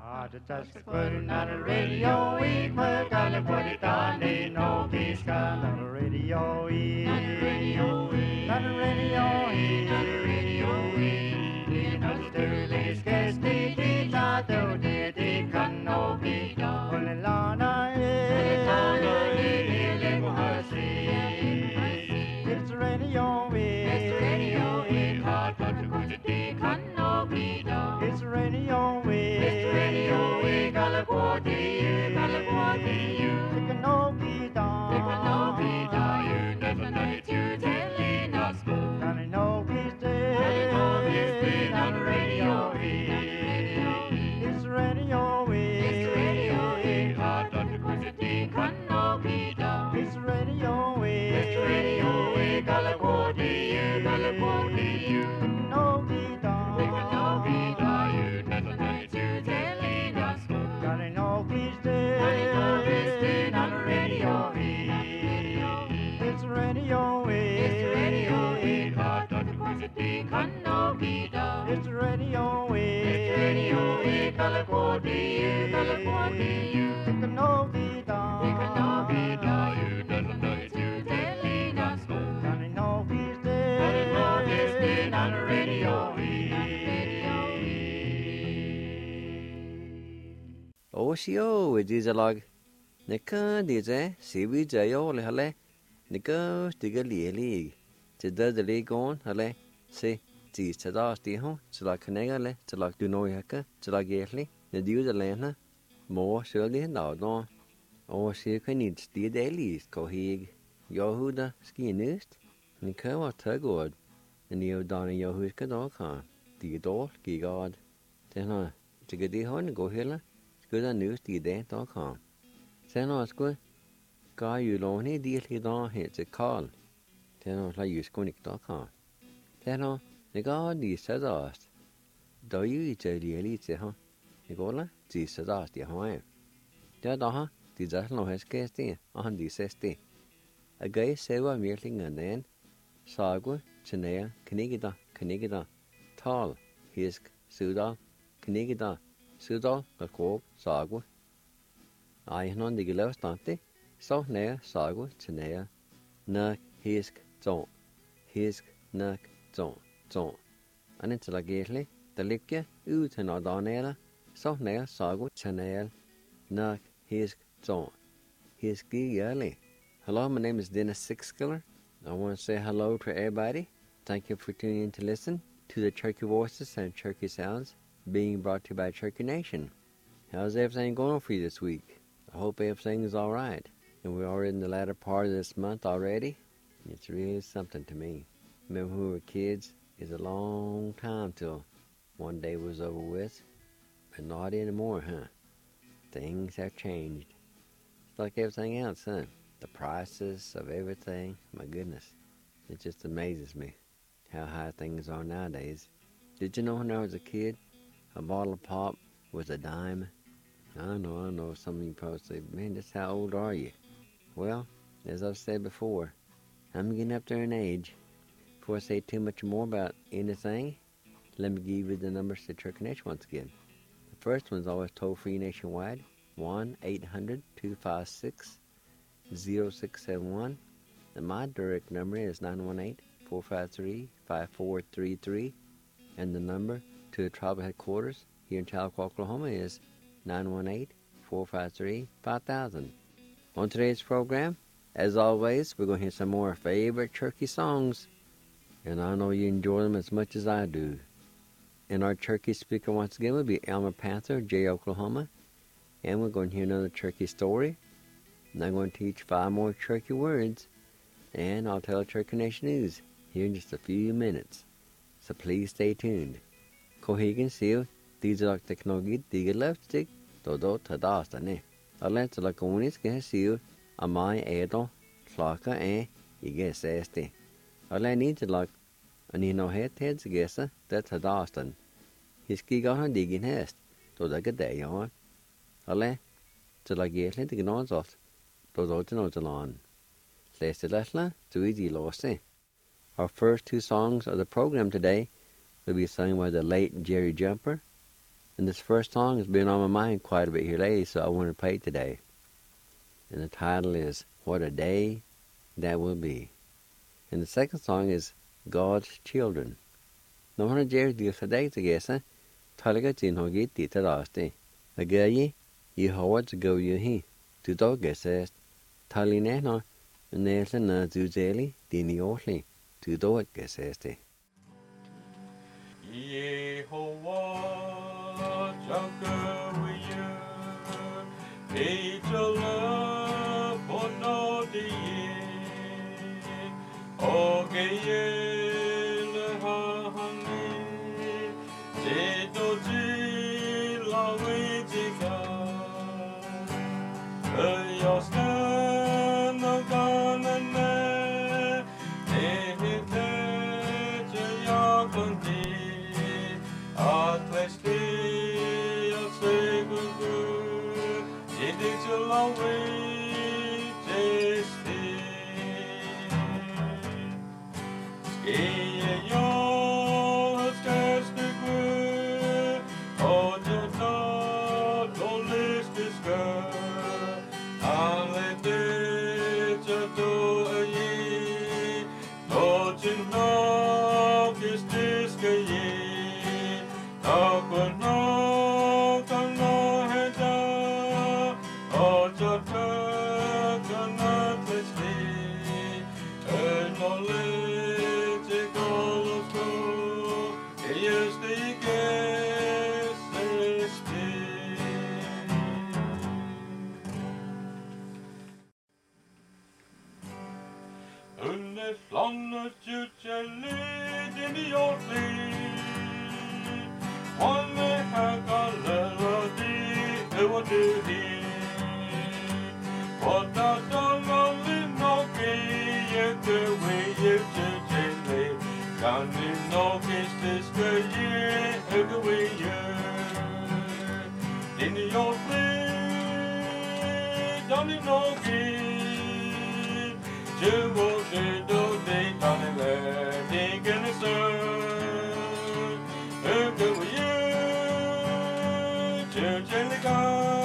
Just putting on the radio, we put on the put it on, ain't no peace on the radio, on the radio, on the radio, on the radio, in Australia's case, they thought they can no be done. Only Lana it's radio, it's radio, hard but to go to the can no be done. It's radio, it's radio, California, California, it can no be done. It can no be done. You never know it, you telling us. And I know he's dead. On the radio, it's radio, it's radio, hard but to go to the can no be done. It's radio, California, California, no be done. It can no be done. You never know it, you telling us. God, I know he's dead. I know he's dead on the radio. It's radio, it's radio, hard but to go to the can no be done. It's radio, California, California, it can no be done. It can no be done. You never know it, you telling us. God, I know he's dead. I know he's dead on the radio. Osio, it is a log. Nika, dize, Sibi Jayo, Hale, Nika, Stigally League. To the league on, Hale, say, Tis Tadas Diho, to like Canegale, to like Dunoyaka, to like Gately, the Dew the Lana, more surely now, no. Oh, she can eat the dailies, Cohig, Yohuda, ski nest, Nika or Tugward, and you down in Yohu's Kadoka, the door, Gigard. Then, to get the horn, go here. Good on news the day.com. Sen oss good. Guy you lonely deal he don't hit the call. Then oss like usconic.com. Then on the god the says us. Do you eat a really say, huh? Nicola, the says us the home. That the just no has cast in on the 60. A guy say what merely and then Sagu, Chenea, Canigida, Tall, Hisk, Suda, Canigida. Sudal, Galcob, Sagu. I non the Gilevstante, so nea, Sagu, Chenea, Nuck, Hisk, Zon, Hisk, Nuck, Zon. And it's like gately, the Lipke, Ut and Adonera, so nea, Sagu, Chenea, Nuck, Hisk, Zon, Hiski Yali. Hello, my name is Dennis Sixskiller. I want to say hello to everybody. Thank you for tuning in to listen to the Cherokee Voices and Cherokee Sounds, being brought to you by Cherokee Nation. How's everything going for you this week? I hope everything is all right. And we're already in the latter part of this month already. It's really something to me. Remember when we were kids? It's a long time till one day was over with. But not anymore, huh? Things have changed. It's like everything else, huh? The prices of everything, my goodness. It just amazes me how high things are nowadays. Did you know when I was a kid, a bottle of pop was a dime? I know. Some of you probably say, man, just how old are you? Well, as I've said before, I'm getting up there in age. Before I say too much more about anything, let me give you the numbers to Cherokee Nation once again. The first one's always toll-free nationwide, 1-800-256-0671. And my direct number is 918-453-5433. And the number to the tribal headquarters here in Tahlequah, Oklahoma is 918-453-5000. On today's program, as always, we're going to hear some more favorite Cherokee songs, and I know you enjoy them as much as I do. And our Cherokee speaker once again will be Elmer Panther, Jay, Oklahoma, and we're going to hear another Cherokee story, and I'm going to teach 5 more Cherokee words, and I'll tell Cherokee Nation news here in just a few minutes. So please stay tuned. Cohegan seal, these are like technology, digger left stick, dodo tadastane. Let's like onis get seal, a my edo, flocka, you guess este. I need to like, and you know heads guessa, that's tadastan. His key got on digging hest, to the good day on. Ale, to like getting the gnons off, dodo to know the lawn. Lest the lesla, too easy lost. Our first 2 songs of the program today will be sung by the late Jerry Jumper, And this first song has been on my mind quite a bit here lately, so I want to play it today. And the title is What a Day That Will Be. And the second song is God's Children. Nó hana Jerry di saday to gesa, talaga tin hogi ti taraste. Agayi, you hawat to go you he, to dog gesa, taline no, nelsa na zuzeli, dini orli, to dog gesa. Yehovah, Jakawiya, Ejala, Bonodi, Ogayel, Hahani, Jedoji, Lawijiga, Ayostan, Naganane, Ehite, Jayakundi. Atlesti, Asegugu, Idiculawi, Jesti. Skiyo, Skestigu, Ojata, Dolistiska, Alete, Jato, Ayi, Dojino, Kistiska, Yi. Akono kana heda, ojata kana testi, knowledge golosko, este gesesti. Unne flannet jutjeli dini jortli. One melody, what do he? What does the lonely Noki, the way you gently? Can you notice this year, the way you? In your play, don't you know it? You will do they can't let they can serve. The way you. Angelica,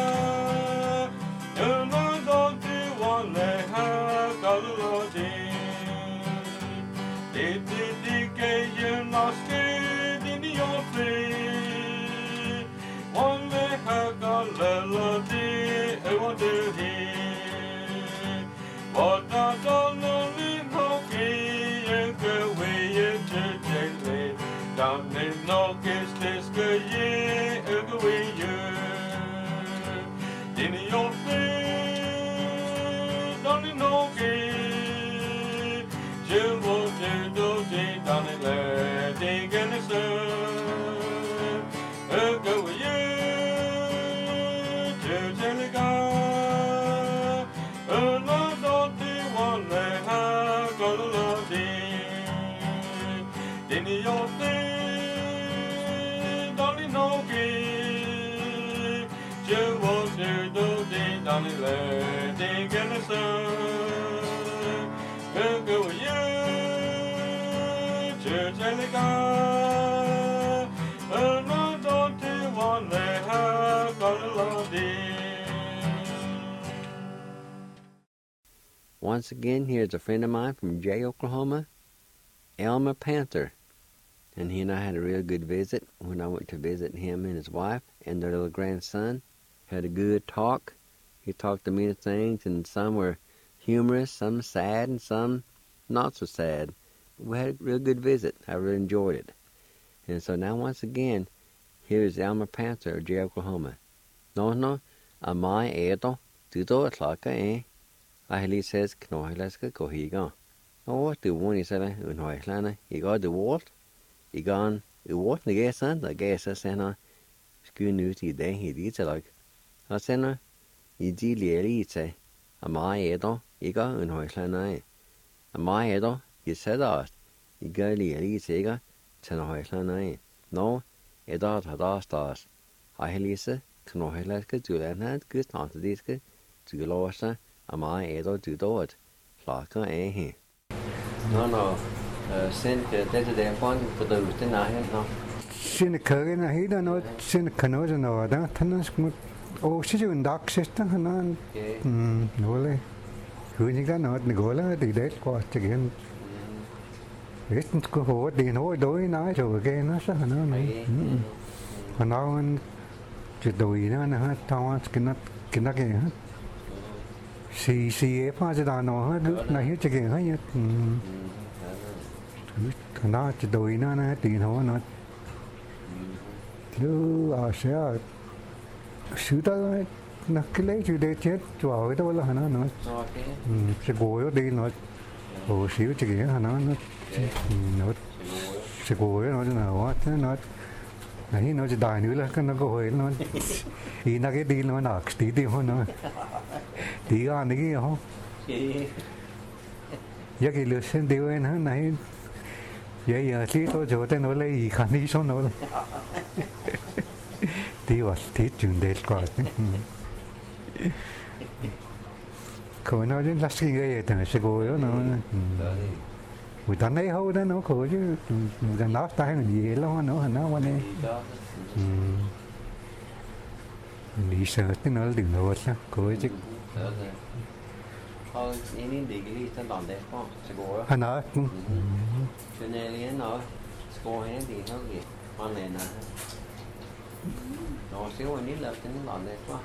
you're not going to want to have Galilodi. Did the Gayan not stayed in your play? One may have Galilodi, I want to hear. What I don't know, Hockey, and go away to gently. Down in no kiss this good year, go away you. In your face, don't you know it? You won't do the down in there, they can serve. Go with you, to Jellica. Not don't you want to have got a lot in your face, don't you know it? You won't do the down in there, they can serve. Go with you, Church Eliga. Not don't you want to have got a lot in. Once again, here's a friend of mine from Jay, Oklahoma, Elmer Panther. And he and I had a real good visit when I went to visit him and his wife and their little grandson. Had a good talk. He talked to me of things, and some were humorous, some sad, and some not so sad. We had a real good visit. I really enjoyed it. And so now once again, here is Elmer Panther of Jay, Oklahoma. No, amai edo, tuto atlaka Ahli says, Knohilaska Kohiga. No, the one is a Unhoislana, he got the walt. He gone, the walt the gas and the gas as Anna. Schoon news he day he did like. I said, he did really say, amai edo, he got Unhoislana. Amai edo, he said us. He got really sega, Tanoislana. No, edo had stars. Ahli said, Knohilaska to that hand, good not to this good, to the lower. Amai edo to do it. Laka he. No, sent the day upon for the Rutin. No. Sin cái này hít nó sin cái nó cho nó đó thân nó cũng ô xí chữ đặc xí đó nó nó lên cứ những cái nó gọi là đi đấy qua chỉ cái ít có hồ đi nói đối nói rồi cái nó sao nó này còn nó chỉ đuổi nó hết thao cái hết xì phá cho nó hết nước này hết chỉ cái hết nhá còn nó chỉ đuổi nó đi nói nó chứ sẽ xử ta nó cái lấy chủ đề chết vào cái đó là nó sẽ ngồi đi nó hồ xíu chỉ cái nó sẽ ngồi nó thế nào thế nó này nó chỉ đài nữa là cái nó có hồi nó thì nó cái đi nó nạc tí đi hơn nó tí ăn cái không giờ cái lượt xem điều này vậy giờ tí tôi chỗ tên nó lấy khả đi số nó tí vào tí chuyện đẹp quá khổ nó đến lát cái gì thì sẽ ngồi đó nó người ta lấy hâu đó nó khổ chứ gần đó tay là gì lo nó qua đây đi sợ cái nó đừng ngồi sao khổ chứ ini di cái thân đòn đẹp không sẽ ngồi anh nói cho nên nó ngồi ấy thì nó gì con này là nó xíu anh ít là cái đòn đẹp quá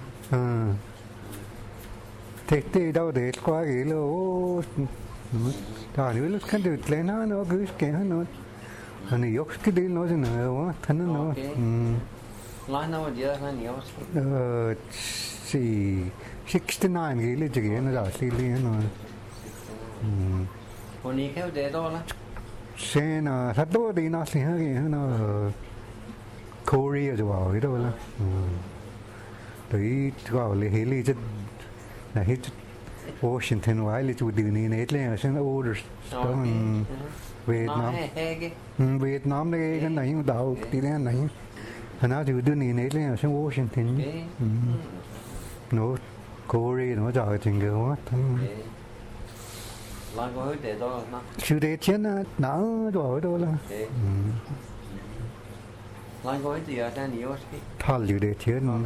thế đâu để qua cái lô đó nữa lúc cái được lên nó cứ cái nó anh ấy yok cái đi nó cho nó thân nó nói nó giờ nó nhiều si 69 cái lên chỉ cái nó là si lên nó hôm nay kéo để đó là xe nó thật đó đi nó thì cái nó Korea rồi vào cái đó là tới vào lấy hết đi chứ là hết Washington vài lấy chủ điều này hết lên xem orders đó Việt Nam đây cái này đào đi lên này nó chủ điều này hết lên xem Washington nó Korea nó trời chừng cái quá là có để đó nó chủ đề chiến nó rồi đó là là có gì ở đây nhiều cái thằng chủ đề chiến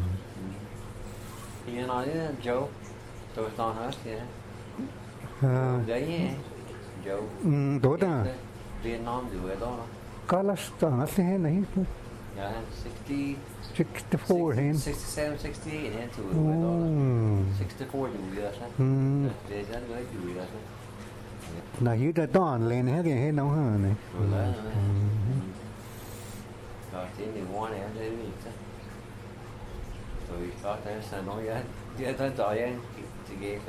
thì nói Joe tôi toàn hết kìa đấy Joe tốt à Việt Nam rồi đó có là toàn thế này 60 64 hen 67 68 hen to rồi 64 rồi đó để ra cái rồi đó là như là toàn lên hết cái hết nó hả này rồi thì mình mua này để mình rồi có thể sẽ nói ra dia thân trời anh thì ghê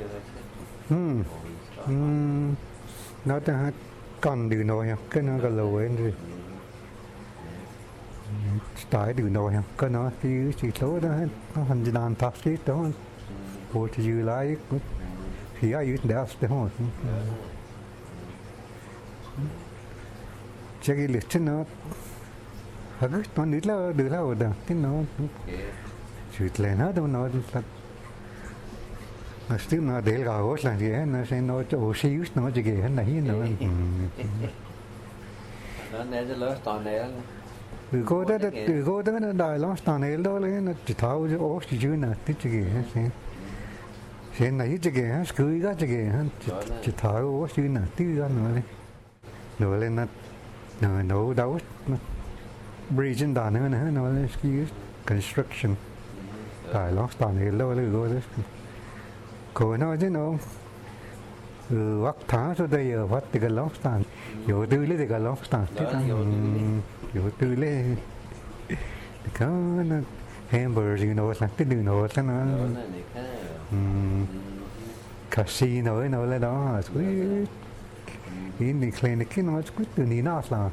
nó ta còn điều nồi không cái nó còn lâu ấy rồi tại điều nồi không cái nó thì chỉ số đó nó hành trình đàn tháp xí đó bộ thì dư lại thì ai biết đẹp thế không chắc cái lịch trình nó nó nít là được là được cái nó chuyện lên hết đâu nó still nó để gạo hốt là gì nó sẽ nó cho xíu nó chỉ cái này nó nàyจะเลิกตอนไหน cô đó nó đài lắm tao này đó lấy nó chỉ tháo cho ốp chỉ chứ nào tí chỉ cái sẽ này chỉ cái cưới cái chỉ cái chỉ tháo ốp chứ nào tí ra nữa lên nó nấu đấu bridge in đàn nữa nó lên construction đài lắm tao này đó lấy cô đó cô nói chứ nó vắt tháng sau đây ở vắt thì cái lót tàn dù tư lấy thì cái lót tàn dù tư lấy cái nó hamburger gì nó là cái đường nó nó casino nó lấy đó sweet in clinic nó sweet từ ní nó là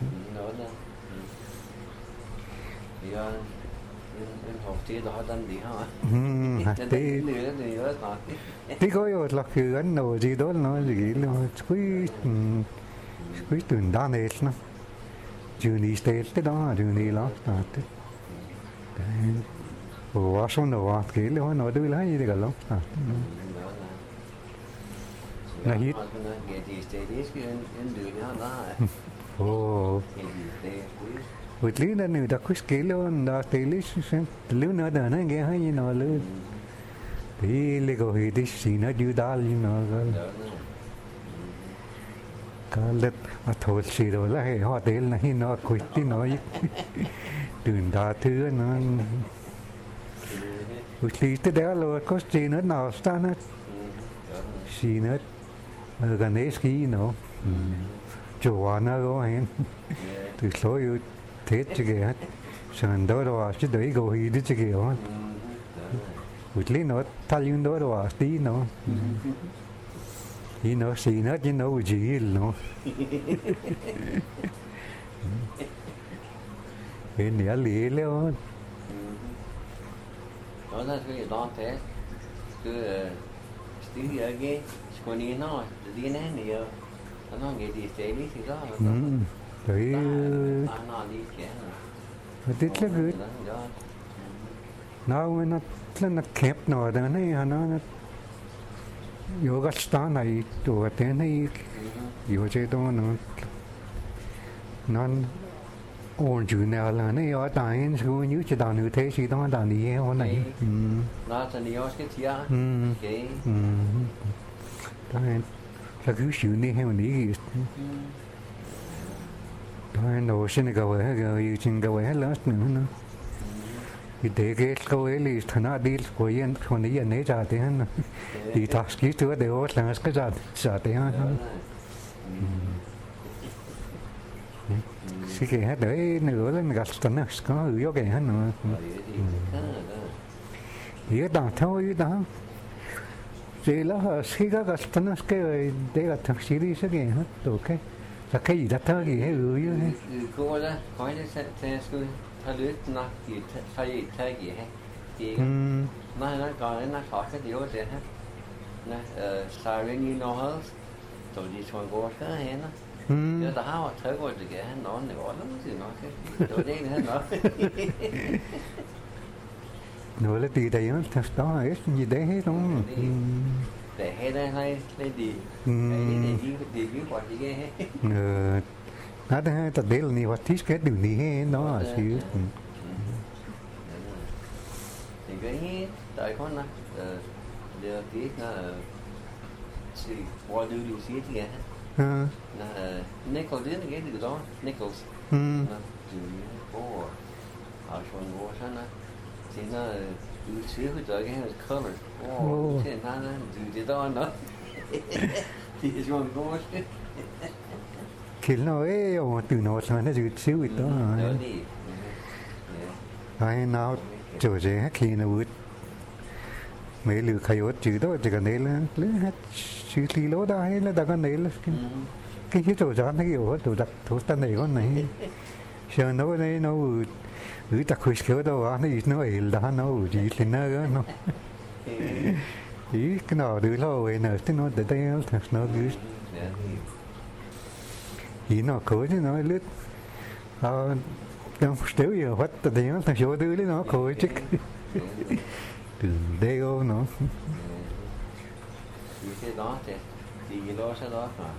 tí có yêu là cứ ăn đồ gì đó nó gì nó squeeze từ đan hết nó Juni state cái đó Juni lắm à ủa số nó cái nó nói đưa lại gì thì cả lắm à là hít Vượt lý nó nửa đặc khuất kỹ luôn đó tỷ lý xem lưu nữa đó nó nghe hay như nó lưu thì lấy cái gì đi xí nó dư đa như nó cái lết mà thôi xí rồi là hay họ đến là như nó quýt đi nó đường đa thứ nó vượt lý tới đó rồi có xí nữa nào ta nó xí nữa gần đấy xí nó chỗ nó có hay từ số yêu thế chứ kìa sẵn đó rồi chứ đấy gọi gì đi chứ kìa vượt lý nó thay những đó rồi tí nó thì nó xì nó chứ nó gì nó cái này lì luôn đó là cái đó thế cứ tí ở cái còn đi nó đi nè nhiều nó nghe đi xe đi thì đó đấy nó đi kia mà tiếc là cứ nó nó kẹp nó đó này nó yoga star này chỗ thế này yoga chế đó nó ổn chữ nào là nó ở tại số như chỉ đào nữ thế chỉ đó đào đi em này nó sẽ đi ở cái chia cái đó là cứ chữ này hay mà đi đó nó xin cái vậy cái xin cái vậy là nữa thì để cái câu ấy thì thằng nào đi của yên còn đi này ra thế hả thì ta chỉ tôi đều là cái ra thế hả cái hết đấy nữa là gạt tận nó có yếu cái hết nữa yếu đó thôi đó chỉ là khi các gạt tận nó cái để gạt thằng sĩ đi sẽ cái hết rồi cái gì đó thôi gì hết yếu cô ra hỏi để xem tôi thay đổi nó thì thay gì hết thì nó còn nó khó cái điều gì hết nó siren you know her rồi đi xuống qua cái hết nó giờ ta hỏi thấy qua thì cái nó gọi lắm thì nó cái chỗ đấy nữa nó nữa là từ đây nó thật đó hết gì đấy hết đúng để hết đây hay lên đi đi cái quả gì cái hết nó đây ta đấy là nhiều hoạt thích cái điều này hết nó là xíu thì cái tại con nó giờ tí là chỉ qua đưa đi xí thì là Nichols đến cái điều đó Nichols từ phố ở trong phố sana thì nó từ xíu cái trời cái color thế nó từ cái đó nó thì trong phố khi nó ấy từ nó sang nó từ xíu cái đó ai nào chỗ gì khi nó vượt mấy lứa khai ớt chữ đó chỉ cần đấy là hết chữ lý lỗ đó hay là đã con đấy là cái chỗ đó nó kiểu đồ đặt thủ tân này con này giờ nó đây nó gửi đặt khối kéo đâu nó ấy là nó gì thì nó ý cái nào đưa lo về nữa thì nó để đây nó gửi ý nó khối thì nó lướt đang still giờ what the thing nó số đưa lên nó khối chứ từ đây ô nó cái đó thì lo sẽ đó mà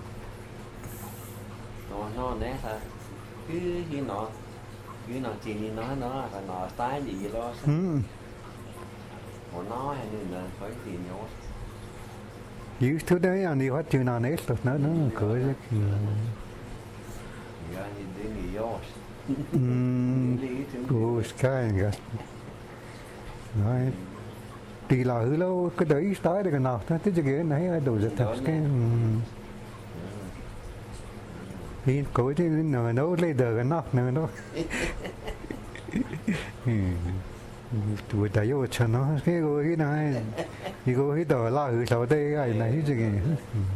nó nè thôi cứ khi nó chỉ nó là nó tái gì lo sẽ của nó hay là phải tiền nhau you thứ đấy anh đi hết chưa nào nét được nó khởi đấy giờ thì đi nghỉ yours cái nói thì là hư lâu cái đấy tới được nào thế chứ cái này đồ giật thật cái thì cố chứ nó lấy được cái nóc nữa đó tuổi đại vô chân nó cái cái này thì cái đồ la hư sau đây cái này chứ cái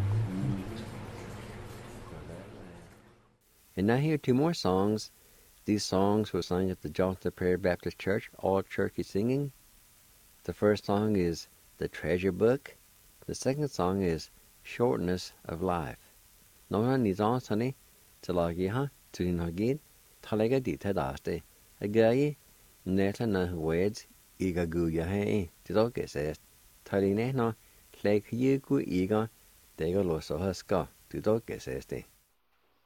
And now here are two more songs. These songs were sung at the Johnson Prairie Baptist Church, all churchy singing. The first song is The Treasure Book. The second song is Shortness of Life. Nó ní gió sunny, to lagi ha, to in hagid, talega di tadaste. A gay, neta na words, iga guya he, to do get says. Taline no, like you gu iga, they go loso huska, to do get says.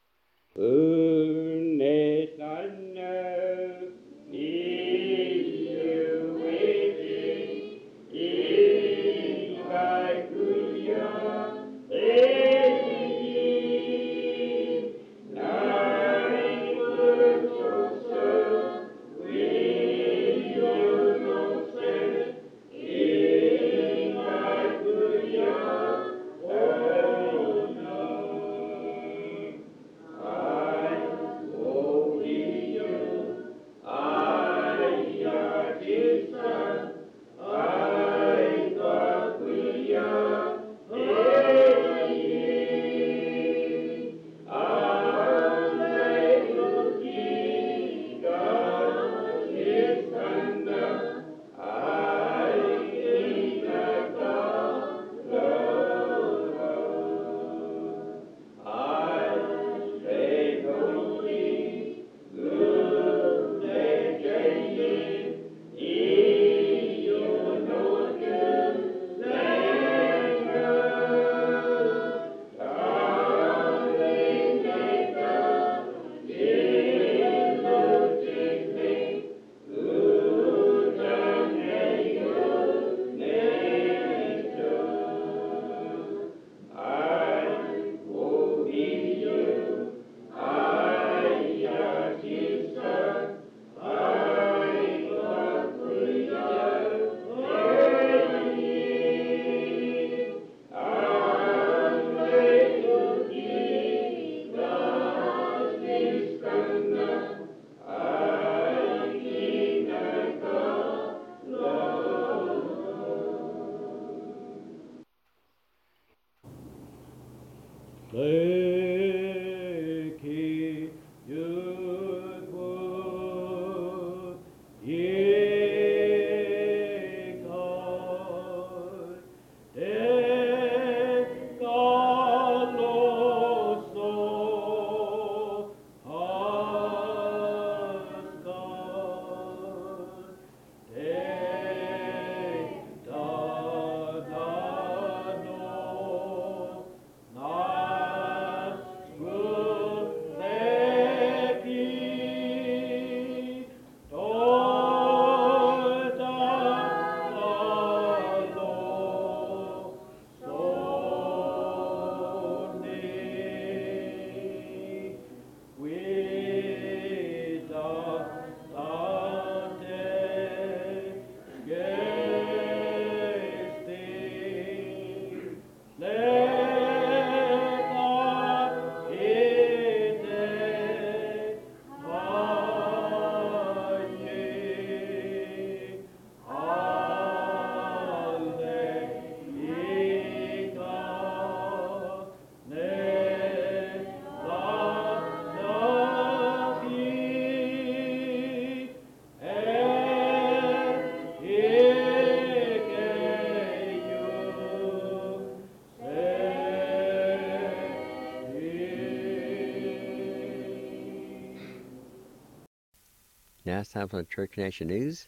Now it's time for the Turkey Nation News.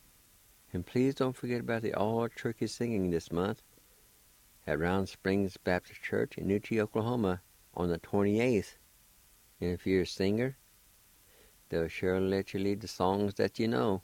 And please don't forget about the all-turkey singing this month at Round Springs Baptist Church in Newty, Oklahoma on the 28th. And if you're a singer, they'll surely let you lead the songs that you know.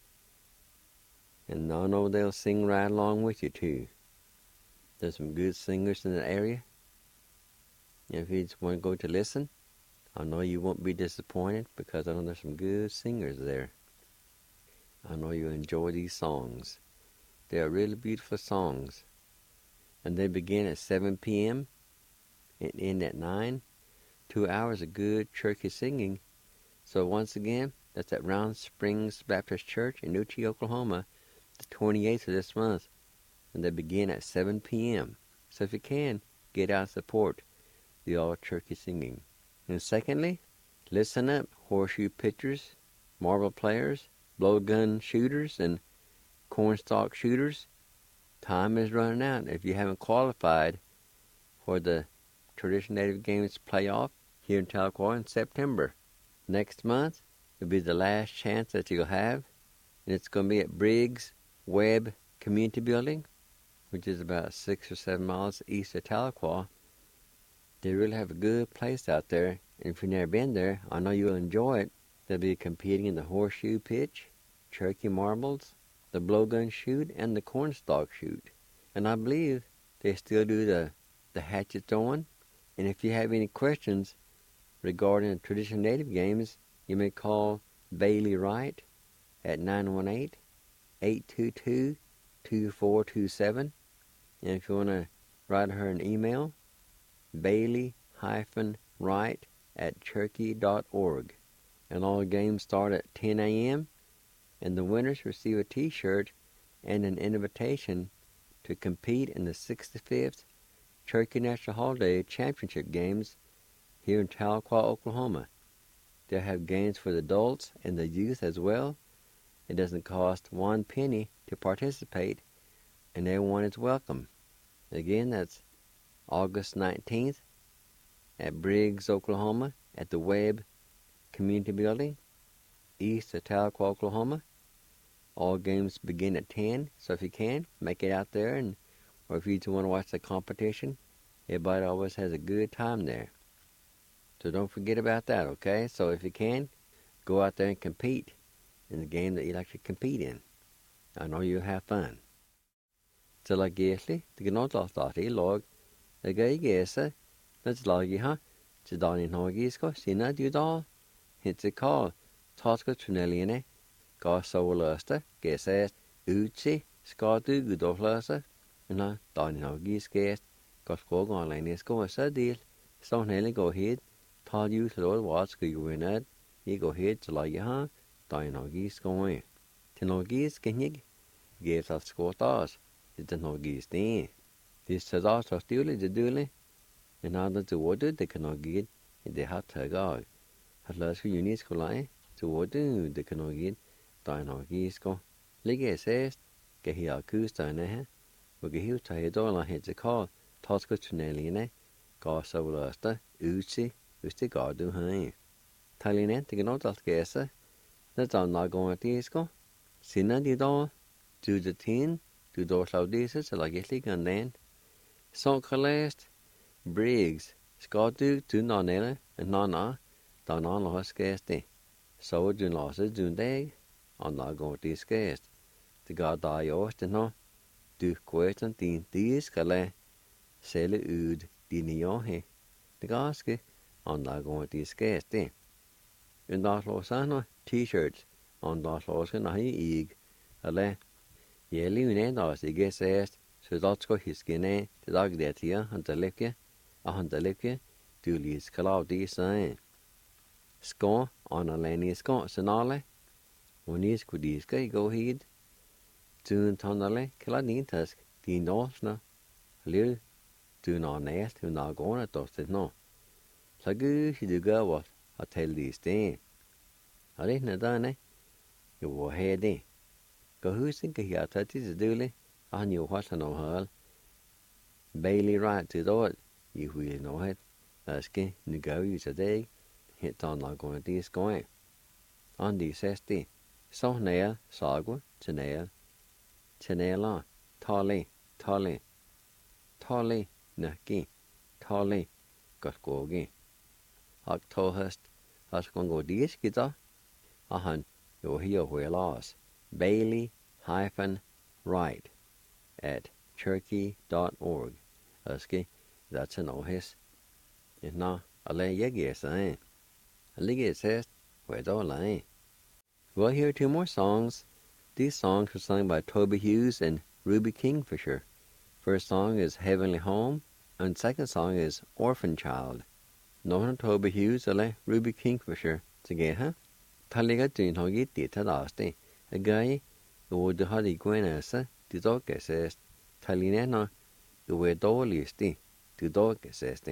And I know they'll sing right along with you too. There's some good singers in the area. And if you just want to go to listen, I know you won't be disappointed because I know there's some good singers there. I know you'll enjoy these songs. They are really beautiful songs. And they begin at 7 p.m. and end at 9. 2 hours of good turkey singing. So once again, that's at Round Springs Baptist Church in Newty, Oklahoma, the 28th of this month. And they begin at 7 p.m. So if you can, get out and support the all-turkey singing. And secondly, listen up, horseshoe pitchers, marble players, blowgun shooters, and cornstalk shooters. Time is running out. If you haven't qualified for the Tradition Native Games playoff here in Tahlequah in September. Next month will be the last chance that you'll have, and it's going to be at Briggs Webb Community Building, which is about 6 or 7 miles east of Tahlequah. They really have a good place out there, And if you've never been there, I know you'll enjoy it. They'll be competing in the horseshoe pitch, Cherokee marbles, the blowgun shoot, and the cornstalk shoot. And I believe they still do the hatchet throwing. And if you have any questions regarding the traditional native games, you may call Bailey Wright at 918-822-2427. And if you want to write her an email, bailey-wright@cherokee.org. And all games start at 10 a.m. and the winners receive a T-shirt and an invitation to compete in the 65th Cherokee National Holiday Championship Games here in Tahlequah, Oklahoma. They'll have games for the adults and the youth as well. It doesn't cost 1 penny to participate, and everyone is welcome. Again, that's August 19th at Briggs, Oklahoma, at the Webb Community Building, east of Tahlequah, Oklahoma. All games begin at 10, so if you can, make it out there, or if you just want to watch the competition, everybody always has a good time there. So don't forget about that, okay? So if you can, go out there and compete in the game that you like to compete in. I know you'll have fun. Så la gæsli, det kan nok starte I log, det gør I gæse, let's log I ha, til dagen I norgisko, sinna du da, hente kall, tasko tunneliene, ga soveløste, gæsest, utsi, skal du gudofløse, na dagen I norgiskest, ga skogen alene sko, så del, så hele gå hit, ta du til råd, hva skal I gå inn, I gå hit til log I ha, dagen I norgisko, til norgiskenig, gæsest skåtas, det nog is det. Det så der så stille det dølle. Men andre til ordet det kan nok give det har taget. Har lavet sig unis kolej til ordet det kan nok give der nok is gå. Ligge sæst kan her kusterne her. Og kan hive tage dollar helt til kall. Tasker tunnelene. Går så løste udse hvis det går du her. Talene det kan nok alt gæse. Det er nok går det skal. Sinna de da. Du det tin. Du dårslagdiset så lager jeg en land. Så kalest Briggs skal du nanelle nana da nana har skæst det. Så du laser du dag og lager det skæst. Det går da jo også nå. Du kvæten din de skal lade sælge ud dine johe. Det går ske og lager det skæst det. En dag slår sig nå t-shirts og dag slår sig nå I eller Jeg livene da så jeg sæst, så da skal hiskene til dag det tider han der lekke, du lige skal lave det så. Skå, analene skå, senale, og ni skulle de skal gå hit. Tun tandale, klar din task, din dårsna, liv, du når næst, hun når gående dostet nå. Så gud, du gør hvad, at tælle det i sten. Og det er der, jo hvor her det. Go husin ka hiata ti dule an you what no hal Bailey Wright to dot you will know it aske ni go you today hit on la going this going on the sesti so nail sagwa tnail tnaila tali naki tali gaskogi aktohast askongo dis kita ahan yo here where lost Bailey-Wright at cherokee.org. Aske, that's an ohis. And now, I'll let you guess, A ligget says, where's all I? We'll hear 2 more songs. These songs were sung by Toby Hughes and Ruby Kingfisher. First song is Heavenly Home, and second song is Orphan Child. Known Toby Hughes and Ruby Kingfisher together. Taliga din har gitt det til daste. A guy who the hadi guenasa, the dog says, Talinena, the way dolisti, the dog says.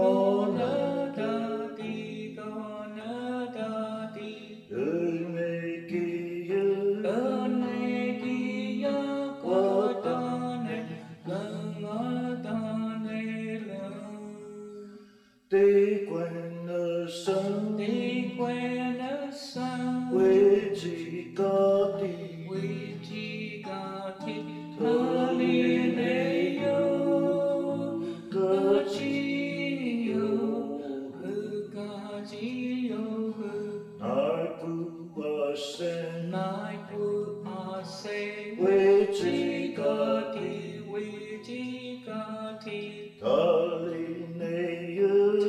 Gonna da dee, Đi quên ở sân, quê chỉ có đi, thơ liên hệ yêu, cơ chi yêu, nai pu a sen, quê chỉ có đi, thơ liên hệ yêu,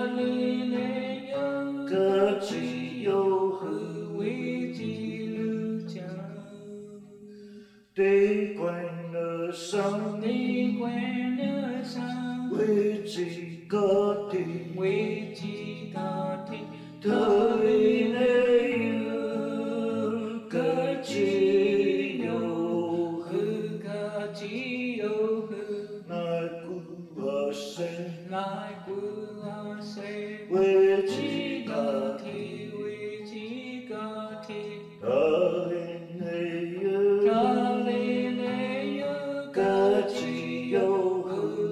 cơ chi yêu, đi quanh ở sông, quê chỉ có đi, thơ liên hệ yêu, cơ chi yêu, nai pu a sen, quê chỉ có đi, thơ liên hệ yêu, cơ chi yêu,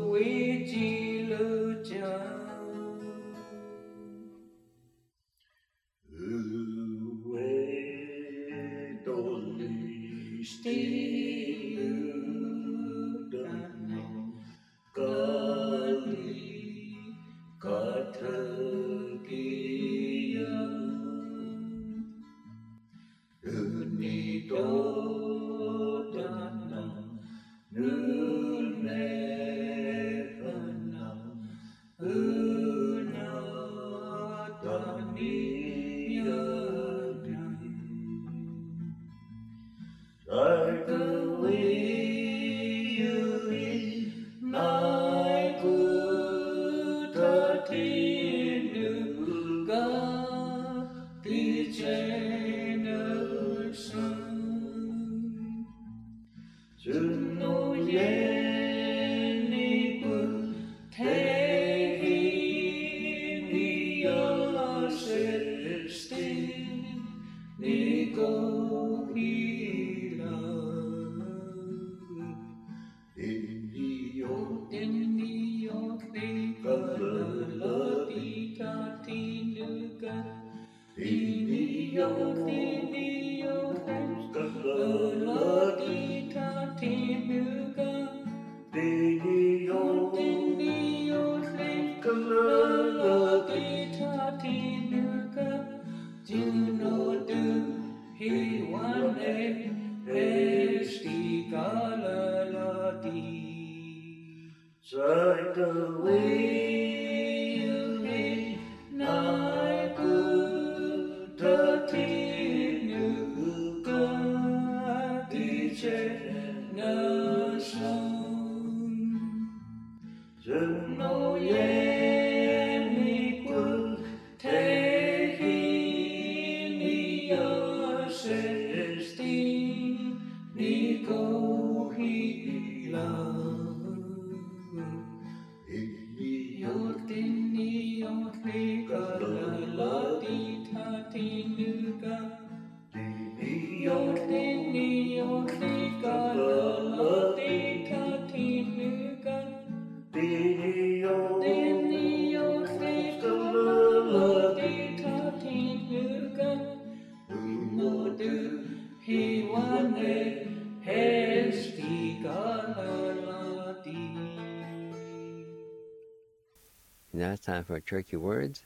Now it's time for Turkey words.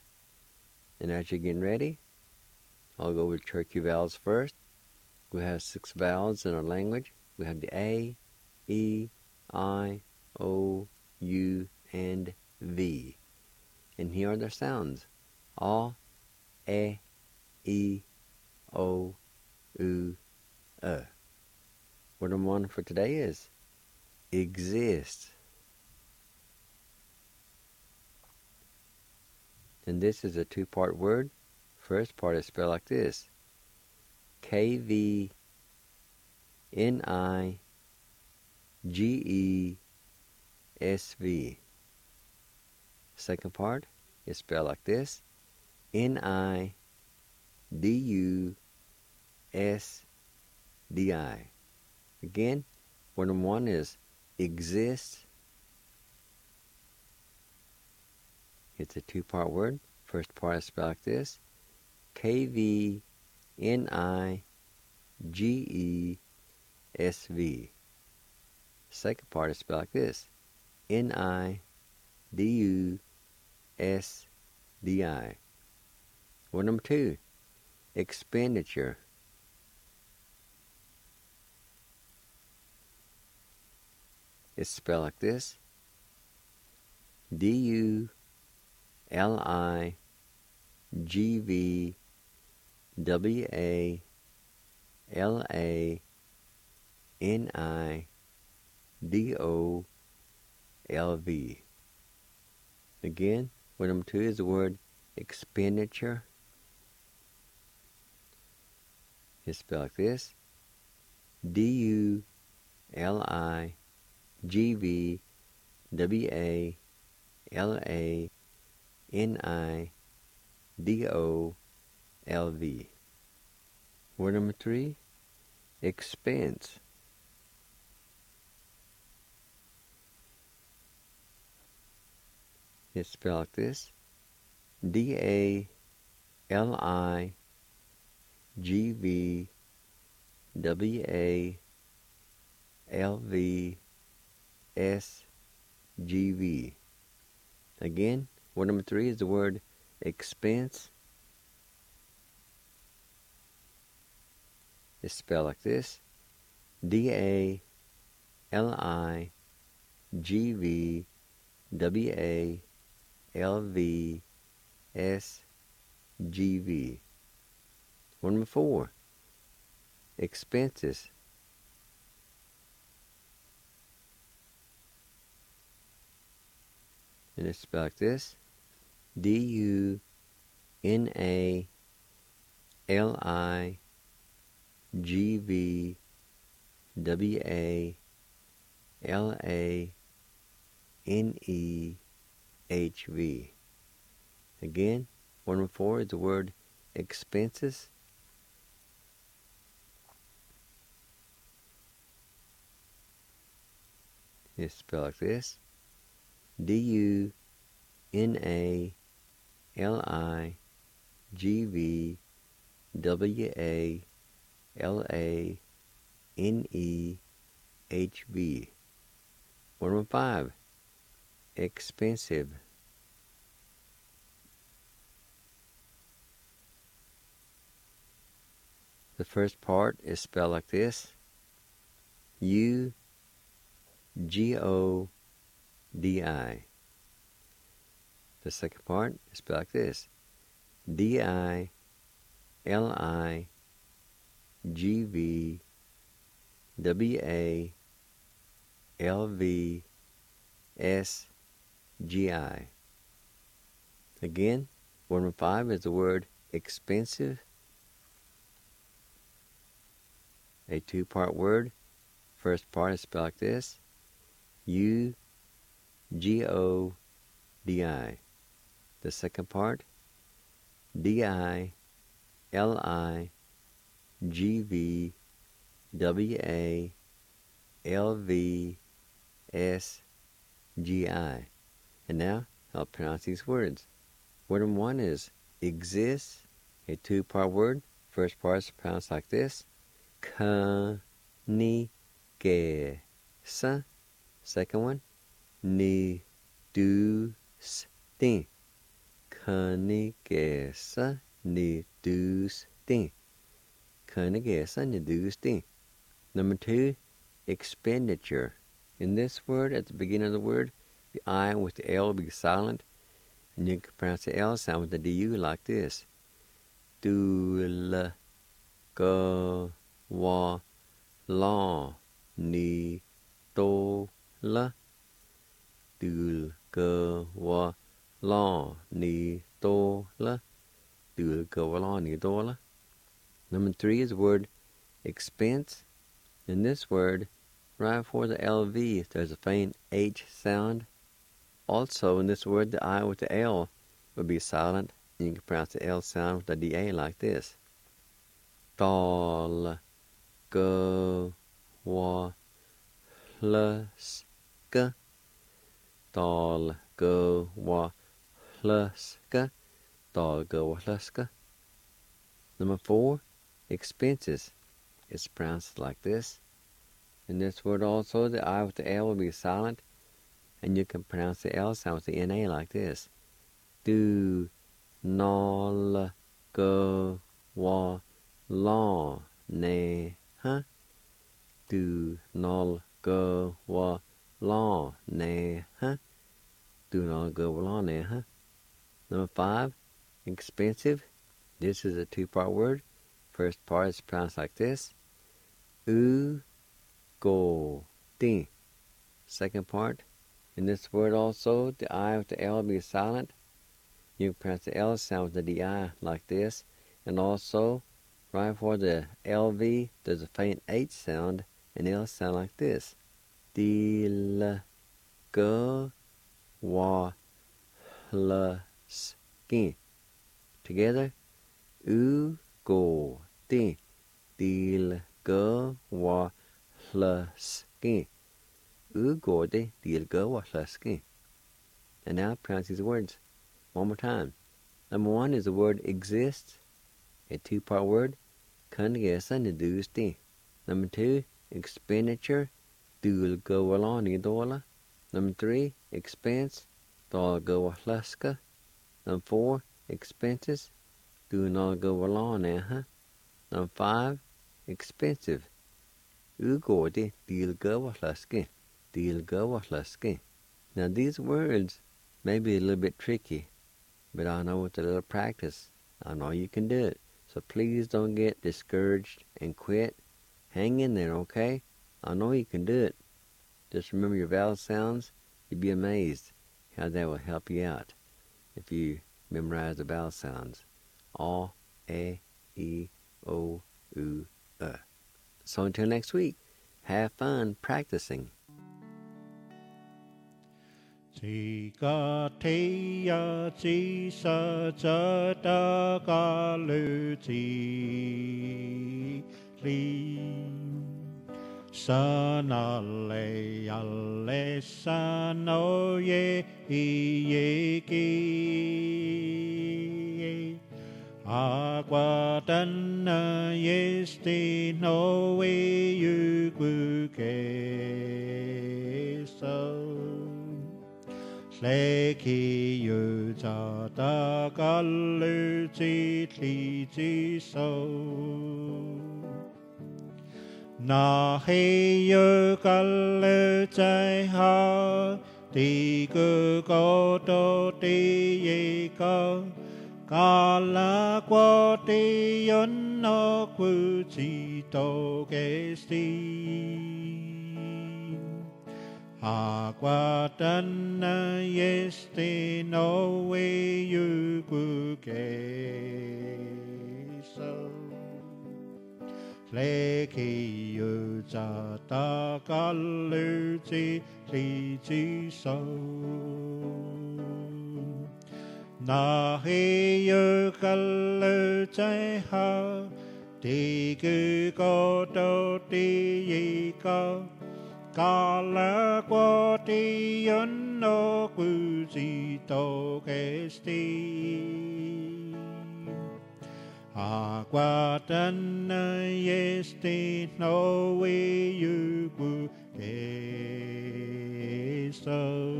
And as you're getting ready, I'll go with Turkey vowels first. We have 6 vowels in our language. We have the A, E, I, O, U, and V. And here are their sounds. A, E, O, U, Word number 1 for today is exist. And this is a 2-part word. First part is spelled like this: KVNIGESV. Second part is spelled like this: NIDUSDI. Again, word number 1 is exist. It's a two-part word. First part is spelled like this. K-V-N-I-G-E-S-V. Second part is spelled like this. N-I-D-U-S-D-I. Word number 2, expenditure. It's spelled like this. D-U-L-I-G-V-W-A-L-A-N-I-D-O-L-V. Again, word number 2 is the word expenditure. It's spelled like this. D-U-L-I-G-V-W-A-L-A-N-I-D-O-L-V. Word number 3, expense. It's spelled like this. D-A-L-I-G-V-W-A-L-V-S-G-V. Again, word number 3 is the word expense. It's spelled like this. D-A-L-I-G-V-W-A-L-V-S-G-V. Word number 4, expenses. And it's spelled like this. D-U-N-A-L-I-G-V-W-A-L-A-N-E-H-V. Again, word number 4 is the word expenses. It's spelled like this. D-U-N-A-L-I-G-V-W-A-L-A-N-E-H-V. Word number 5, expensive. The first part is spelled like this. U-G-O-D-I. The second part is spelled like this. D-I-L-I-G-V-W-A-L-V-S-G-I. Again, word number 5 is the word expensive. A two-part word. First part is spelled like this. U-G-O-D-I. The second part, D-I-L-I-G-V-W-A-L-V-S-G-I. And now, I'll pronounce these words. Word number 1 is exist. A two-part word. First part is pronounced like this. Ka-ni-ge-sa. Second one, ni-du-s-tin. Ka-ni-ge-sa, ni-du-s-tin. Ka-ni-ge-sa, ni-du-s-tin. Number 2, expenditure. In this word, at the beginning of the word, the I with the L will be silent, and you can pronounce the L sound with the D-U like this. Du-la-ga-wa-la-ni-to-la. Du-la-ga-wa-la-ni-to-la. Du-la-ga-wa-la-ni-to-la. Number 3 is the word expense. In this word, right before the LV, there's a faint H sound. Also, in this word, the I with the L will be silent, and you can pronounce the L sound with the DA like this. Tol-ga-wa-la-ska. Tol-ga-wa-la-ska. Hlaska. Dalgo Hlaska. Number 4, expenses. It's pronounced like this. In this word also, the I with the L will be silent, and you can pronounce the L sound with the NA like this. Do, nol, go, wa, la, ne, huh? Do, nol, go, wa, la, ne, huh? Do, nol, go, wa, la, ne, huh? Number 5, expensive. This is a two-part word. First part is pronounced like this. Go, di. Second part. In this word also, the I with the L will be silent. You can pronounce the L sound with the DI like this. And also, right before the LV, there's a faint H sound, and it'll sound like this. Dil, go, wa, skin. Together, go, di. Dil, go, wa, skin. Go, di. Dil, go, wa, skin. And now pronounce these words one more time. Number 1 is the word exist, a two-part word. Kungesa nedusti. Number 2, expenditure. Dul go along dola. Number 3, expense. Dal go laska. Number 4, expenses. Do not go along huh? Number 5, expensive. Ugodi dil go laski. Dil go laski. Now these words may be a little bit tricky, but I know with a little practice, I know you can do it. So please don't get discouraged and quit. Hang in there, okay? I know you can do it. Just remember your vowel sounds. You'd be amazed how that will help you out if you memorize the vowel sounds. A, E, I, O, U, E. So until next week, have fun practicing. Chỉ có thấy chỉ sợ chớ ta ca lư chỉ li sa na le alle sa no ye ki aqua tan yesti no we yu ku ke so lê khi yu cha ta ca lư chi li chi so na he yu ca lư chai ha ti ku ko to ti ye ko ca la qua ti yon no ku chi to ke si Aquatan yeste no we you so Leki you ta kalu chi so Na he you kalu chai ha Ti ku ko to ti yi ko Ca la qua ti yon no ku si to ke sti Aqua tan yesti no we you ku ke so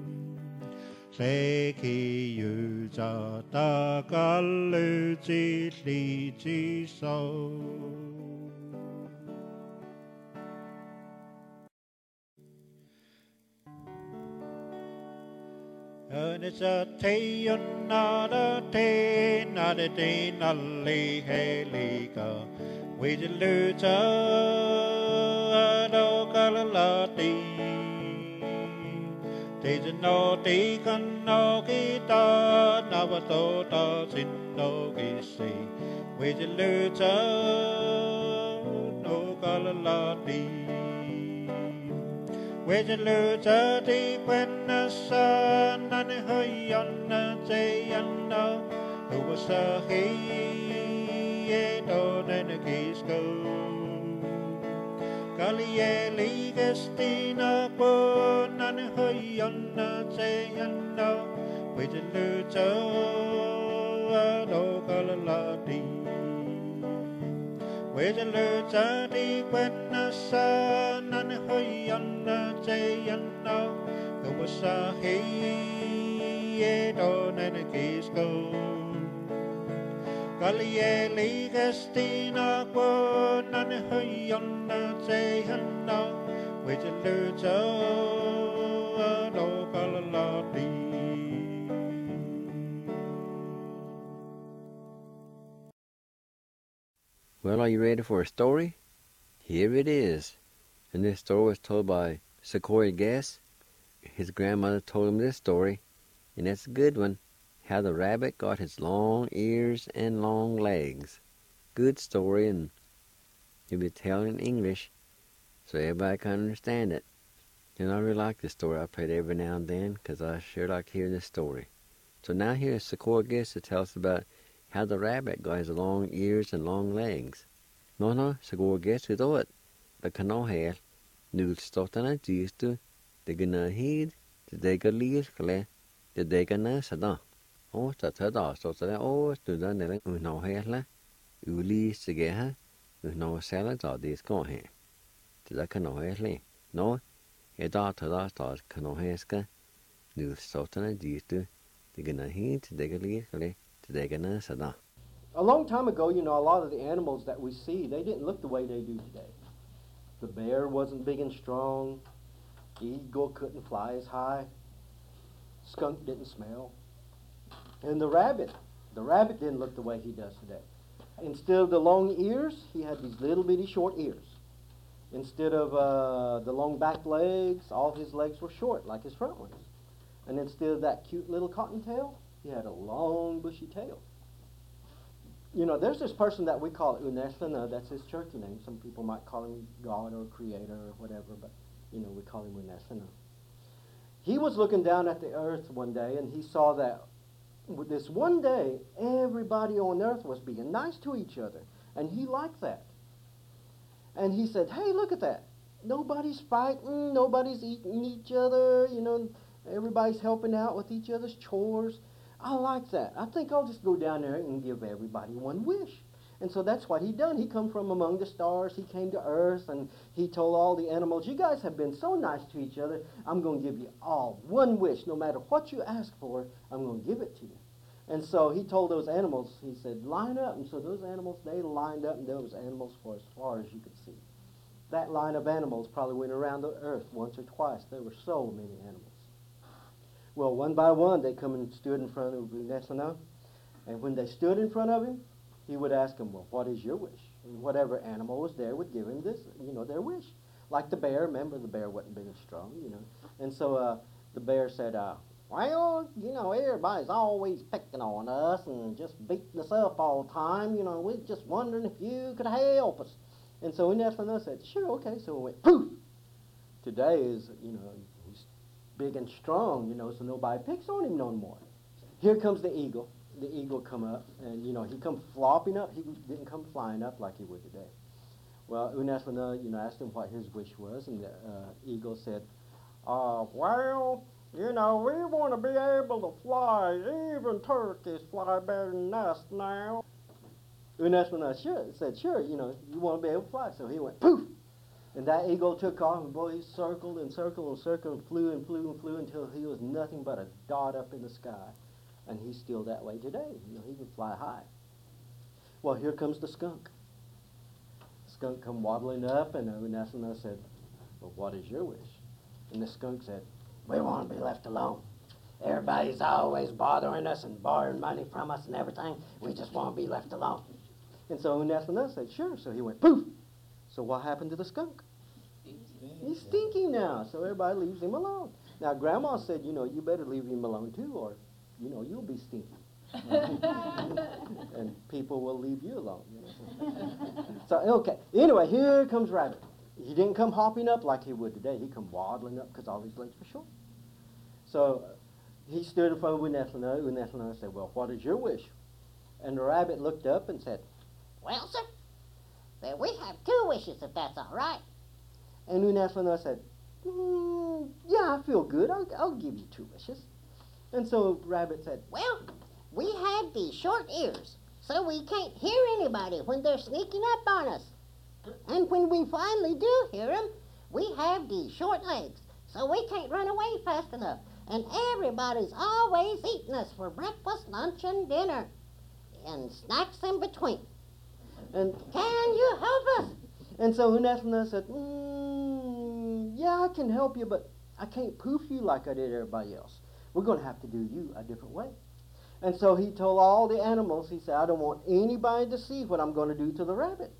Se ki you cha ta ka lu chi li chi so It's a te na te na li he li ka we just lose do ka la ti te no ti kan no ki ta na ba to ta sin no ki si we just lose no ka la ti we just lose ti when the sun and hơi on say and who was a he do then a kiss go Kalie Ligestina pon and hơi on say and With a little no color lottie. With a little when the sun and the hoy on the day and now go was a hay on and a case go. Galie Ligastina one and a hoy on the day and now with a little no color lottie. Well, are you ready for a story? Here it is. And this story was told by Sequoia Guess. His grandmother told him this story, and it's a good one. How the rabbit got his long ears and long legs. Good story, and he'll be telling in English, so everybody can understand it. And I really like this story. I play it every now and then, because I sure like hearing this story. So now here's Sequoia Guess to tell us about how the rabbit got his long ears and long legs. No, Sequoia Guess to do it. The canoe here, nullståttarna dystu, det gna hid, det dega lirkle, det dega nasada. O tatada ståttarna o studa nere unna hele, uli sigeha, unna sala dadis gå he. Det canoe hele. No, da tada stad canoe heska, nullståttarna dystu, det gna hid, det dega lirkle, det dega nasada. A long time ago, a lot of the animals that we see, they didn't look the way they do today. The bear wasn't big and strong. The eagle couldn't fly as high. Skunk didn't smell. And the rabbit didn't look the way he does today. Instead of the long ears, he had these little bitty short ears. Instead of the long back legs, all his legs were short, like his front ones. And instead of that cute little cottontail, he had a long bushy tail. There's this person that we call Uneslana, that's his Cherokee name. Some people might call him God or Creator or whatever, but, we call him Uneslana. He was looking down at the earth one day, and he saw that with this one day, everybody on earth was being nice to each other, and he liked that. And he said, hey, look at that. Nobody's fighting, nobody's eating each other, everybody's helping out with each other's chores. I like that. I think I'll just go down there and give everybody one wish. And so that's what he done. He come from among the stars. He came to earth, and he told all the animals, you guys have been so nice to each other, I'm going to give you all one wish. No matter what you ask for, I'm going to give it to you. And so he told those animals, he said, line up. And so those animals, they lined up, and there was animals for as far as you could see. That line of animals probably went around the earth once or twice. There were so many animals. Well, one by one, they come and stood in front of Uneslana. And when they stood in front of him, he would ask them, well, what is your wish? And whatever animal was there would give him this, their wish. Like the bear. Remember, the bear wasn't big and strong, And so the bear said, well, everybody's always picking on us and just beating us up all the time. We're just wondering if you could help us. And so Uneslana said, sure, okay. So we went, poof! Today is, he's big and strong, so nobody picks on him no more. Here comes the eagle. The eagle come up, and, he come flopping up. He didn't come flying up like he would today. Well, Uneslana, asked him what his wish was, and the eagle said, well, we want to be able to fly. Even turkeys fly better than us now. Uneslana said, sure, you want to be able to fly. So he went, poof! And that eagle took off, and boy, he circled and circled and circled and flew and flew and flew until he was nothing but a dot up in the sky. And he's still that way today. He can fly high. Well, here comes the skunk. The skunk come waddling up, and Uneslana said, well, what is your wish? And the skunk said, we want to be left alone. Everybody's always bothering us and borrowing money from us and everything. We just want to be left alone. And so Uneslana said, sure. So he went, poof! So what happened to the skunk? He's stinky now, so everybody leaves him alone. Now, Grandma said, you better leave him alone too, or, you'll be stinky. And people will leave you alone. So, okay. Anyway, here comes Rabbit. He didn't come hopping up like he would today. He come waddling up because all his legs were short. So he stood in front of Uneslana. Uneslana said, well, what is your wish? And the rabbit looked up and said, well, sir, we have 2 wishes, if that's all right. And Uneslana said, yeah, I feel good. I'll give you 2 wishes. And so Rabbit said, Well, we have these short ears, so we can't hear anybody when they're sneaking up on us. And when we finally do hear them, we have these short legs, so we can't run away fast enough. And everybody's always eating us for breakfast, lunch, and dinner, and snacks in between. and Can you help us? And so Unathana said, yeah, I can help you, but I can't poof you like I did everybody else. We're going to have to do you a different way. And so he told all the animals, he said, I don't want anybody to see what I'm going to do to the rabbit.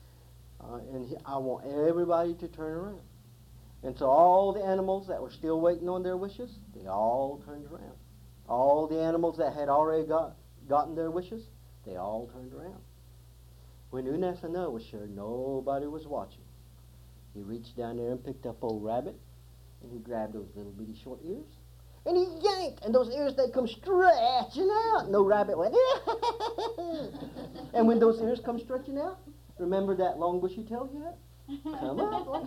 I want everybody to turn around. And so all the animals that were still waiting on their wishes, they all turned around. All the animals that had already gotten their wishes, they all turned around. When Unathana was sure nobody was watching, he reached down there and picked up old Rabbit, and he grabbed those little bitty short ears, and he yanked, and those ears, they come stretching out, and the rabbit went, and when those ears come stretching out, remember that long bushy tail you had? Come out like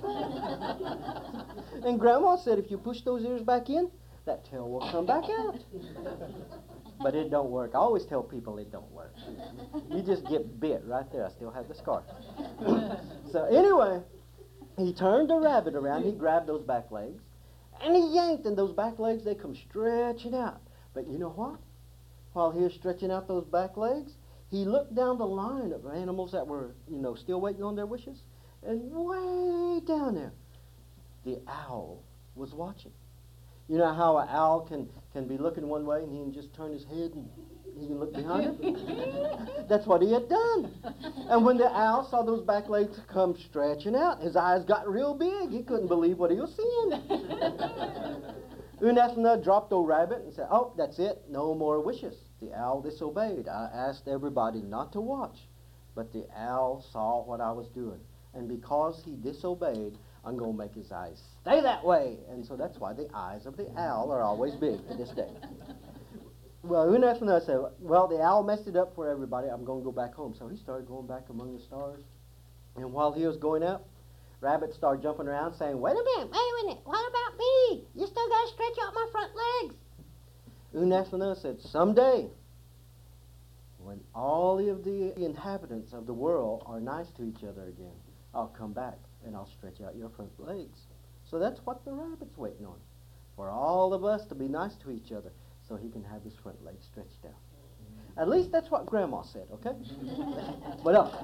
that. And Grandma said if you push those ears back in, that tail will come back out. But it don't work. I always tell people it don't work. You just get bit right there. I still have the scar. So anyway, he turned the rabbit around. He grabbed those back legs, and he yanked, and those back legs, they come stretching out. But you know what? While he was stretching out those back legs, he looked down the line of animals that were, still waiting on their wishes, and way down there, the owl was watching. You know how an owl can be looking one way and he can just turn his head and he can look behind him? That's what he had done. And when the owl saw those back legs come stretching out, his eyes got real big. He couldn't believe what he was seeing. Unathana dropped old Rabbit and said, oh, that's it, no more wishes. The owl disobeyed. I asked everybody not to watch, but the owl saw what I was doing. And because he disobeyed, I'm going to make his eyes stay that way. And so that's why the eyes of the owl are always big to this day. Well, Unathana said, well, the owl messed it up for everybody. I'm going to go back home. So he started going back among the stars. And while he was going up, Rabbit started jumping around saying, wait a minute, what about me? You still got to stretch out my front legs. Unathana said, someday, when all of the inhabitants of the world are nice to each other again, I'll come back and I'll stretch out your front legs. So that's what the rabbit's waiting on, for all of us to be nice to each other so he can have his front legs stretched out. At least that's what Grandma said, okay? What else?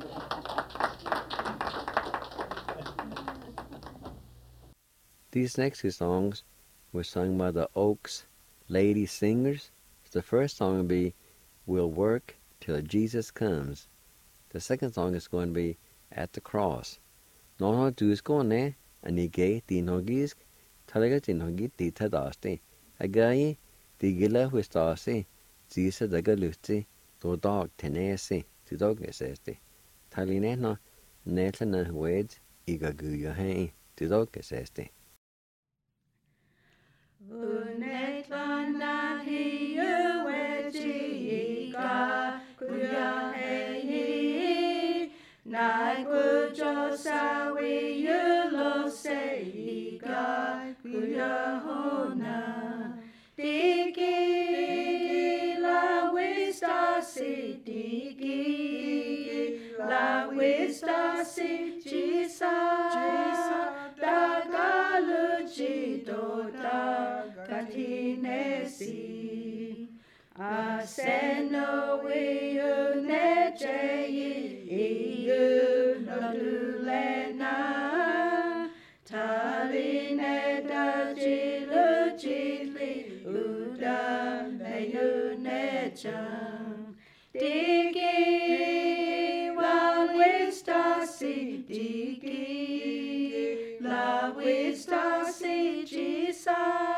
These next two songs were sung by the Oaks Lady Singers. The first song will be We'll Work Till Jesus Comes. The second song is going to be At the Cross. Nó chús con nè, anh ấy tin hogis, thalaga tin hogi ti thadaste. Agai ti gila huistase, Jesus daga lusti, to dog tenese, to dog eseste. Taline no, netla na hued, igaguya hai, to dog eseste. Unetla na hiu wejiga, kuya hei. Nai kujo sawi yulo seiga kuya hona. Digi la wista si, digi la wista si, jisa daga luci do daga tinesi. Aseno wiu neche iu no dulena. Taline da jilu jili uda meyu necha. Digi wa wista si, digi la wista si, jisa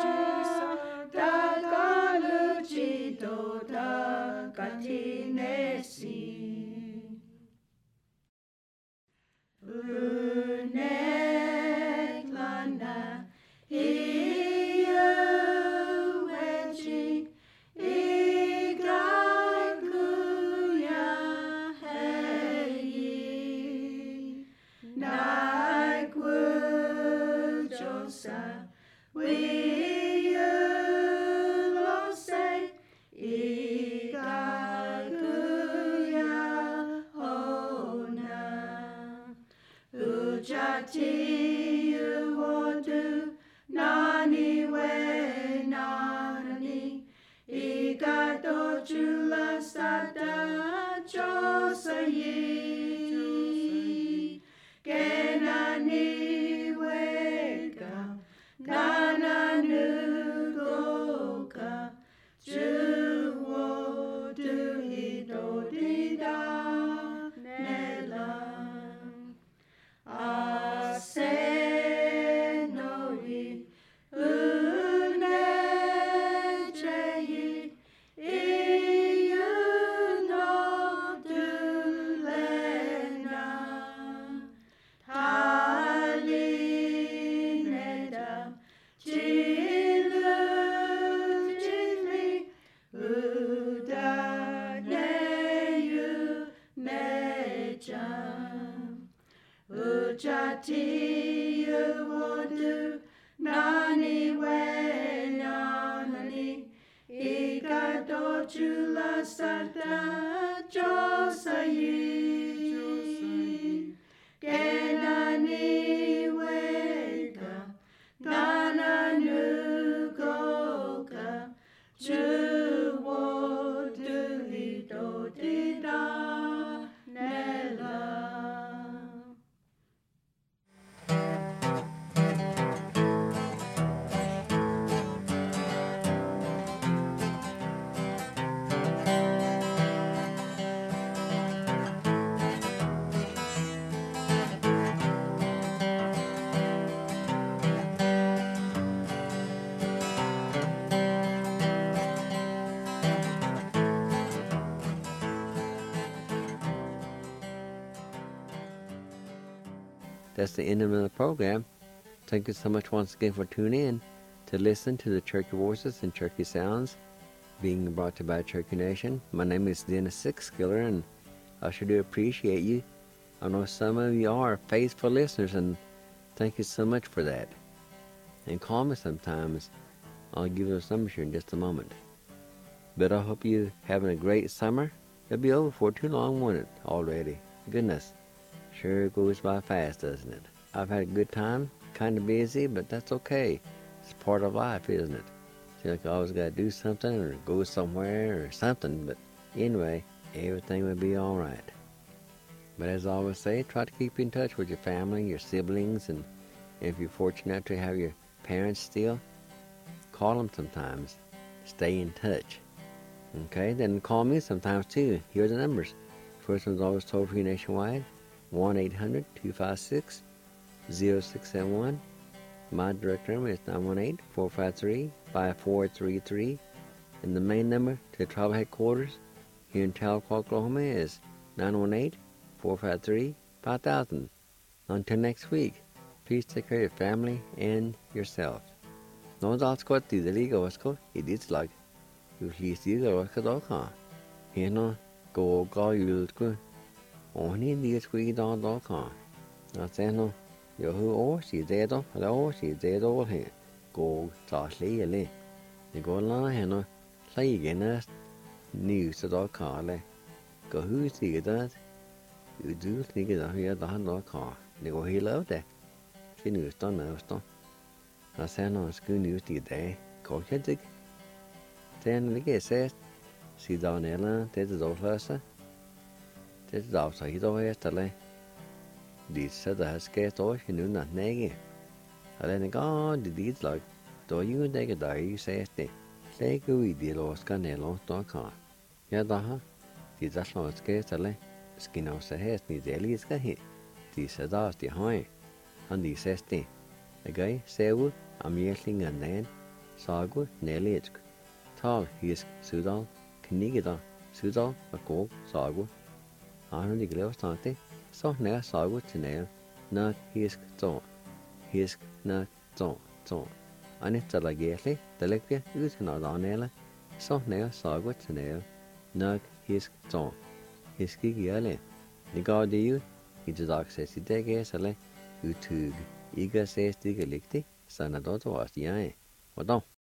daga luci do daga tinesi. Unetlana hiu weji igakuya hei. Nai kujosa we ti wo du nani we nani igato chula sada josayi kenani weka nana nugoka juwo du hito dida nela asenoi unecheyi iyuno dulena talineda jilu jili udaneyu mejam Ujati wodu nani we nani igato chula sada josayi kenani weka nana nugoka juwo dulito dida nela. That's the end of the program. Thank you so much once again for tuning in to listen to the Cherokee Voices and Cherokee Sounds being brought to you by Cherokee Nation. My name is Dennis Sixskiller, and I sure do appreciate you. I know some of you are faithful listeners, and thank you so much for that. And call me sometimes. I'll give you those numbers here in just a moment. But I hope you're having a great summer. It'll be over for too long, won't it, already? Goodness. Sure goes by fast, doesn't it? I've had a good time, kind of busy, but that's okay. It's part of life, isn't it? Seems like I always got to do something or go somewhere or something, but anyway, everything will be all right. But as I always say, try to keep in touch with your family, your siblings, and if you're fortunate to have your parents still, call them sometimes. Stay in touch. Okay, then call me sometimes too. Here are the numbers. First one's always toll-free nationwide. 1-800-256-0671. My direct number is 918-453-5433. And the main number to the tribal headquarters here in Tahlequah, Oklahoma is 918-453-5000. Until next week, please take care of your family and yourself. No that's got the legal wasco, it is like you see the wasco. You know, go you go. Only the squeeze on the con. Not saying no, you who she's dead off, hello, she's dead all here. Go, softly, a lay. You go along, you know, play again as news to the car, go who see that. You do sneak it out here, the hand car. They go here, love that. She news don't know, stop. I said no, school news the day, go catch it. Then the guy says, see down there, there's the old person. This is also hit over yesterday. This said the skate or he knew not naggy. I then go, the deeds like, do you take a day, you say, take a weedy lost canelo, don't come. Yadaha, this is not skate, skin of the head, needs the elite hit. This said us the high. And this says, the guy, Sewu, I'm yelling and then, Sagu, Nelly, Tall, he is Sudal, Knigida, Sudal, a coke, Sagu. I the glass tante, so now saw what to nail, not his thought, his not thought. And it's like gately, the lecture is not on nail, so now saw what to nail, not his thought, his giggy alley. The god you, it's a dog says it take a sale, you tug, eager says the galicti, son of daughter was the eye. What